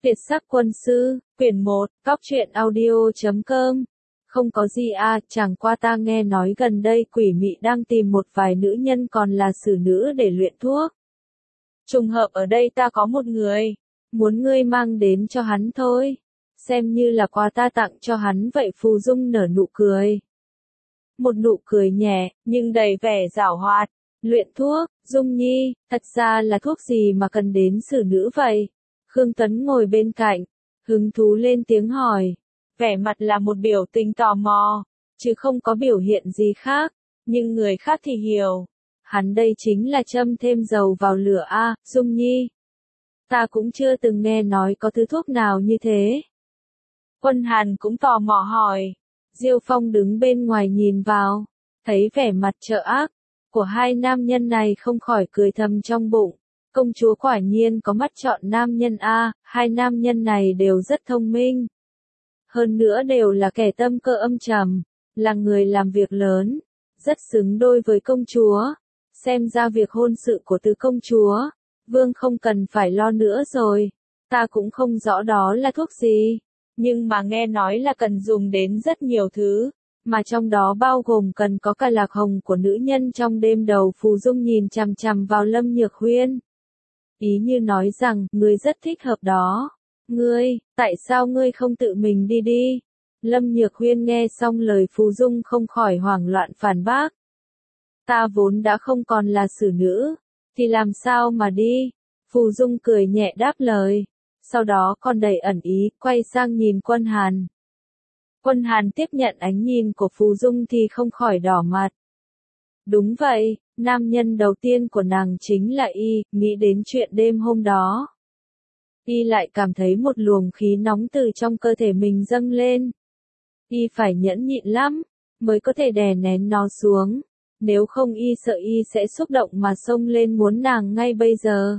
Việt sắc quân sư, quyển 1, Cóc truyện audio.com. Không có gì à, chẳng qua ta nghe nói gần đây quỷ mị đang tìm một vài nữ nhân còn là xử nữ để luyện thuốc. Trùng hợp ở đây ta có một người, muốn ngươi mang đến cho hắn thôi. Xem như là quà ta tặng cho hắn vậy. Phù Dung nở nụ cười. Một nụ cười nhẹ, nhưng đầy vẻ giảo hoạt. Luyện thuốc, Dung Nhi, thật ra là thuốc gì mà cần đến xử nữ vậy? Khương Tuấn ngồi bên cạnh, hứng thú lên tiếng hỏi. Vẻ mặt là một biểu tình tò mò, chứ không có biểu hiện gì khác, nhưng người khác thì hiểu. Hắn đây chính là châm thêm dầu vào lửa a, Dung Nhi. Ta cũng chưa từng nghe nói có thứ thuốc nào như thế. Quân Hàn cũng tò mò hỏi. Diêu Phong đứng bên ngoài nhìn vào, thấy vẻ mặt trợ ác của hai nam nhân này không khỏi cười thầm trong bụng. Công chúa quả nhiên có mắt chọn nam nhân a, hai nam nhân này đều rất thông minh. Hơn nữa đều là kẻ tâm cơ âm trầm, là người làm việc lớn, rất xứng đôi với công chúa. Xem ra việc hôn sự của tứ công chúa, vương không cần phải lo nữa rồi. Ta cũng không rõ đó là thuốc gì, nhưng mà nghe nói là cần dùng đến rất nhiều thứ, mà trong đó bao gồm cần có cả lạc hồng của nữ nhân trong đêm đầu. Phù Dung nhìn chằm chằm vào Lâm Nhược Huyên. Ý như nói rằng, ngươi rất thích hợp đó. Ngươi, tại sao ngươi không tự mình đi đi? Lâm Nhược Huyên nghe xong lời Phù Dung không khỏi hoảng loạn phản bác. Ta vốn đã không còn là xử nữ, thì làm sao mà đi? Phù Dung cười nhẹ đáp lời, sau đó còn đầy ẩn ý, quay sang nhìn Quân Hàn. Quân Hàn tiếp nhận ánh nhìn của Phù Dung thì không khỏi đỏ mặt. Đúng vậy, nam nhân đầu tiên của nàng chính là y. Nghĩ đến chuyện đêm hôm đó, y lại cảm thấy một luồng khí nóng từ trong cơ thể mình dâng lên. Y phải nhẫn nhịn lắm, mới có thể đè nén nó xuống, nếu không y sợ y sẽ xúc động mà xông lên muốn nàng ngay bây giờ.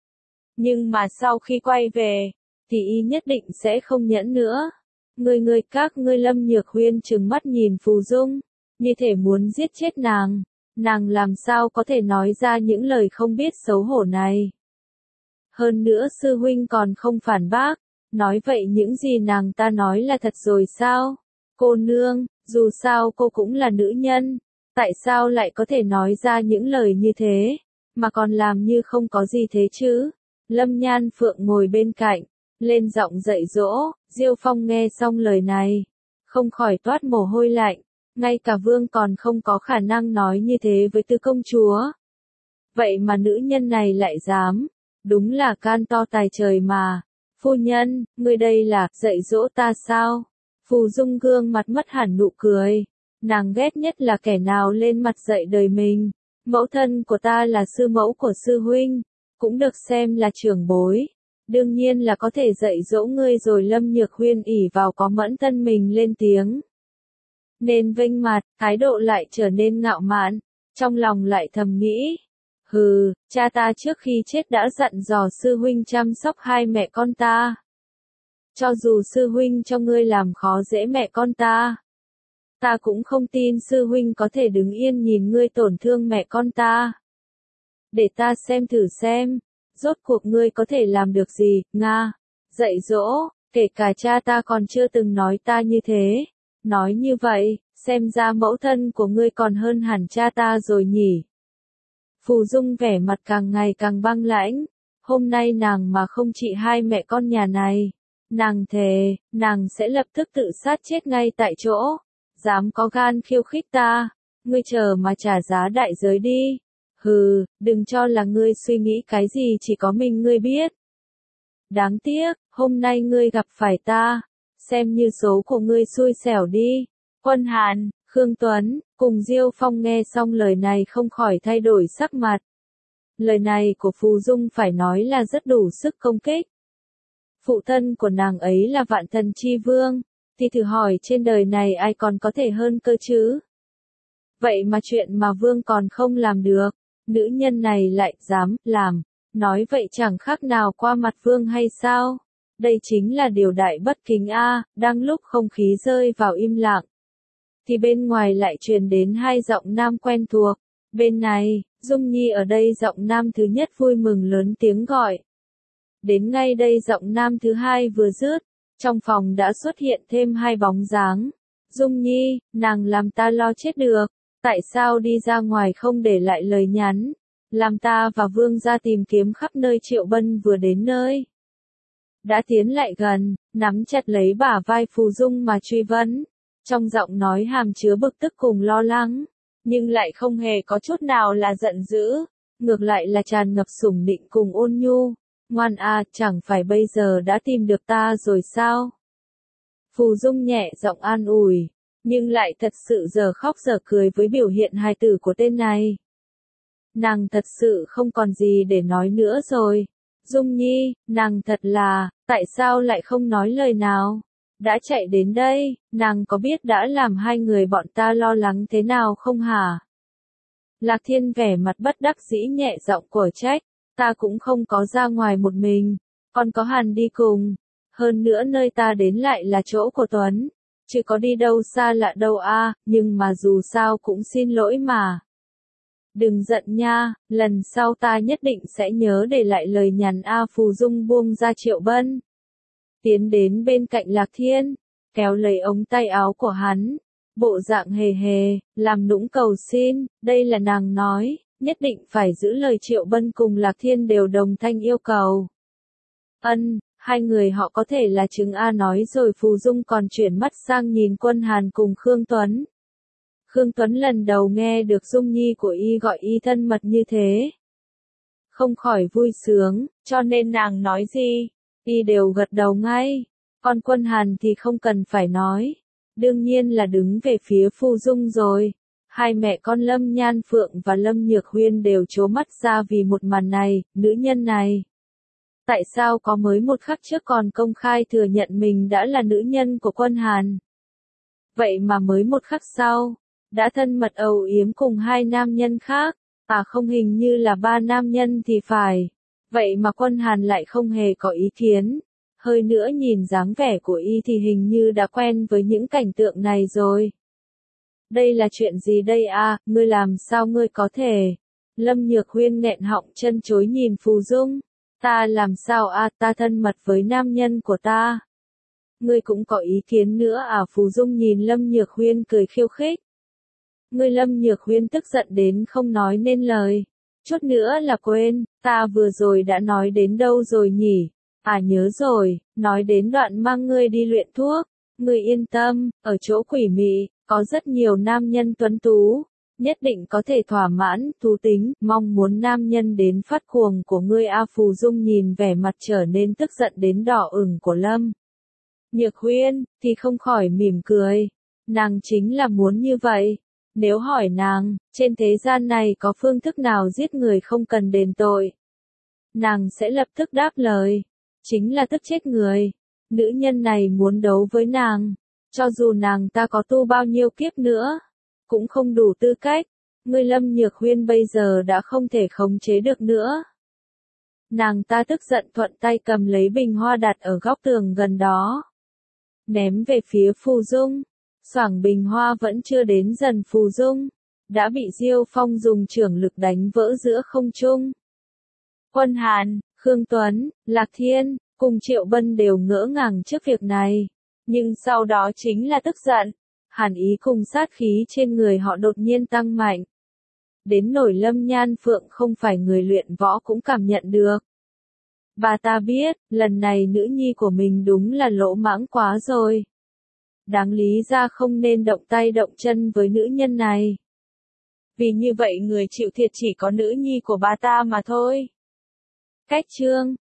Nhưng mà sau khi quay về, thì y nhất định sẽ không nhẫn nữa. Các ngươi. Lâm Nhược Huyên trừng mắt nhìn Phù Dung, như thể muốn giết chết nàng. Nàng làm sao có thể nói ra những lời không biết xấu hổ này. Hơn nữa sư huynh còn không phản bác, nói vậy những gì nàng ta nói là thật rồi sao? Cô nương, dù sao cô cũng là nữ nhân, tại sao lại có thể nói ra những lời như thế, mà còn làm như không có gì thế chứ? Lâm Nhan Phượng ngồi bên cạnh, lên giọng dạy dỗ. Diêu Phong nghe xong lời này, không khỏi toát mồ hôi lạnh. Ngay cả vương còn không có khả năng nói như thế với tứ công chúa. Vậy mà nữ nhân này lại dám, đúng là can to tài trời mà. Phu nhân, ngươi đây là dạy dỗ ta sao? Phù Dung gương mặt mất hẳn nụ cười. Nàng ghét nhất là kẻ nào lên mặt dạy đời mình. Mẫu thân của ta là sư mẫu của sư huynh, cũng được xem là trưởng bối, đương nhiên là có thể dạy dỗ ngươi rồi. Lâm Nhược Huyên ỷ vào có mẫn thân mình lên tiếng, nên vênh mặt, thái độ lại trở nên ngạo mạn, trong lòng lại thầm nghĩ. Hừ, cha ta trước khi chết đã dặn dò sư huynh chăm sóc hai mẹ con ta. Cho dù sư huynh cho ngươi làm khó dễ mẹ con ta, ta cũng không tin sư huynh có thể đứng yên nhìn ngươi tổn thương mẹ con ta. Để ta xem thử xem, rốt cuộc ngươi có thể làm được gì, Nga. Dạy dỗ, kể cả cha ta còn chưa từng nói ta như thế. Nói như vậy, xem ra mẫu thân của ngươi còn hơn hẳn cha ta rồi nhỉ. Phù Dung vẻ mặt càng ngày càng băng lãnh. Hôm nay nàng mà không trị hai mẹ con nhà này, nàng thề, nàng sẽ lập tức tự sát chết ngay tại chỗ. Dám có gan khiêu khích ta, ngươi chờ mà trả giá đại giới đi. Hừ, đừng cho là ngươi suy nghĩ cái gì chỉ có mình ngươi biết. Đáng tiếc, hôm nay ngươi gặp phải ta, xem như số của ngươi xui xẻo đi. Quân Hàn, Khương Tuấn, cùng Diêu Phong nghe xong lời này không khỏi thay đổi sắc mặt. Lời này của Phù Dung phải nói là rất đủ sức công kích. Phụ thân của nàng ấy là Vạn Thần Chi Vương, thì thử hỏi trên đời này ai còn có thể hơn cơ chứ? Vậy mà chuyện mà Vương còn không làm được, nữ nhân này lại dám làm, nói vậy chẳng khác nào qua mặt Vương hay sao? Đây chính là điều đại bất kính a. Đang lúc không khí rơi vào im lặng, thì bên ngoài lại truyền đến hai giọng nam quen thuộc. Bên này, Dung Nhi ở đây giọng nam thứ nhất vui mừng lớn tiếng gọi. Đến ngay đây giọng nam thứ hai vừa dứt, trong phòng đã xuất hiện thêm hai bóng dáng. Dung Nhi, nàng làm ta lo chết được, tại sao đi ra ngoài không để lại lời nhắn, làm ta và Vương gia tìm kiếm khắp nơi. Triệu Bân vừa đến nơi, đã tiến lại gần, nắm chặt lấy bả vai Phù Dung mà truy vấn, trong giọng nói hàm chứa bực tức cùng lo lắng, nhưng lại không hề có chút nào là giận dữ, ngược lại là tràn ngập sủng nịnh cùng ôn nhu. Ngoan à, chẳng phải bây giờ đã tìm được ta rồi sao? Phù Dung nhẹ giọng an ủi, nhưng lại thật sự giờ khóc giờ cười với biểu hiện hài tử của tên này. Nàng thật sự không còn gì để nói nữa rồi. Dung Nhi, nàng thật là, tại sao lại không nói lời nào? Đã chạy đến đây, nàng có biết đã làm hai người bọn ta lo lắng thế nào không hả? Lạc Thiên vẻ mặt bất đắc dĩ nhẹ giọng của trách, ta cũng không có ra ngoài một mình, còn có Hàn đi cùng. Hơn nữa nơi ta đến lại là chỗ của Tuấn, chứ có đi đâu xa lạ đâu a, nhưng mà dù sao cũng xin lỗi mà. Đừng giận nha, lần sau ta nhất định sẽ nhớ để lại lời nhắn a. Phù Dung buông ra Triệu Bân, tiến đến bên cạnh Lạc Thiên, kéo lấy ống tay áo của hắn, bộ dạng hề hề, làm nũng cầu xin, đây là nàng nói, nhất định phải giữ lời. Triệu Bân cùng Lạc Thiên đều đồng thanh yêu cầu. Ân, hai người họ có thể là chứng a. Nói rồi Phù Dung còn chuyển mắt sang nhìn Quân Hàn cùng Khương Tuấn. Khương Tuấn lần đầu nghe được Dung Nhi của y gọi y thân mật như thế, không khỏi vui sướng, cho nên nàng nói gì, y đều gật đầu ngay. Còn Quân Hàn thì không cần phải nói, đương nhiên là đứng về phía Phù Dung rồi. Hai mẹ con Lâm Nhan Phượng và Lâm Nhược Huyên đều trố mắt ra vì một màn này, nữ nhân này. Tại sao có mới một khắc trước còn công khai thừa nhận mình đã là nữ nhân của Quân Hàn? Vậy mà mới một khắc sau, đã thân mật âu yếm cùng hai nam nhân khác, à không, hình như là ba nam nhân thì phải. Vậy mà Quân Hàn lại không hề có ý kiến. Hơi nữa nhìn dáng vẻ của y thì hình như đã quen với những cảnh tượng này rồi. Đây là chuyện gì đây a, ngươi làm sao ngươi có thể? Lâm Nhược Huyên nghẹn họng chân chối nhìn Phù Dung. Ta làm sao a, ta thân mật với nam nhân của ta. Ngươi cũng có ý kiến nữa à? Phù Dung nhìn Lâm Nhược Huyên cười khiêu khích. Ngươi. Lâm Nhược Huyên tức giận đến không nói nên lời. Chút nữa là quên, ta vừa rồi đã nói đến đâu rồi nhỉ? À nhớ rồi, nói đến đoạn mang ngươi đi luyện thuốc. Ngươi yên tâm, ở chỗ Quỷ Mị, có rất nhiều nam nhân tuấn tú, nhất định có thể thỏa mãn thú tính, mong muốn nam nhân đến phát cuồng của ngươi a. Phù Dung nhìn vẻ mặt trở nên tức giận đến đỏ ửng của Lâm Nhược Huyên, thì không khỏi mỉm cười. Nàng chính là muốn như vậy. Nếu hỏi nàng, trên thế gian này có phương thức nào giết người không cần đền tội, nàng sẽ lập tức đáp lời, chính là tức chết người. Nữ nhân này muốn đấu với nàng, cho dù nàng ta có tu bao nhiêu kiếp nữa, cũng không đủ tư cách. Ngươi. Lâm Nhược Huyên bây giờ đã không thể khống chế được nữa. Nàng ta tức giận thuận tay cầm lấy bình hoa đặt ở góc tường gần đó, ném về phía Phù Dung. Xoảng, bình hoa vẫn chưa đến gần Phù Dung, đã bị Diêu Phong dùng chưởng lực đánh vỡ giữa không trung. Quân Hàn, Khương Tuấn, Lạc Thiên, cùng Triệu Bân đều ngỡ ngàng trước việc này, nhưng sau đó chính là tức giận. Hàn ý cùng sát khí trên người họ đột nhiên tăng mạnh, đến nỗi Lâm Nhan Phượng không phải người luyện võ cũng cảm nhận được. Bà ta biết, lần này nữ nhi của mình đúng là lỗ mãng quá rồi. Đáng lý ra không nên động tay động chân với nữ nhân này. Vì như vậy người chịu thiệt chỉ có nữ nhi của bà ta mà thôi. Cách chương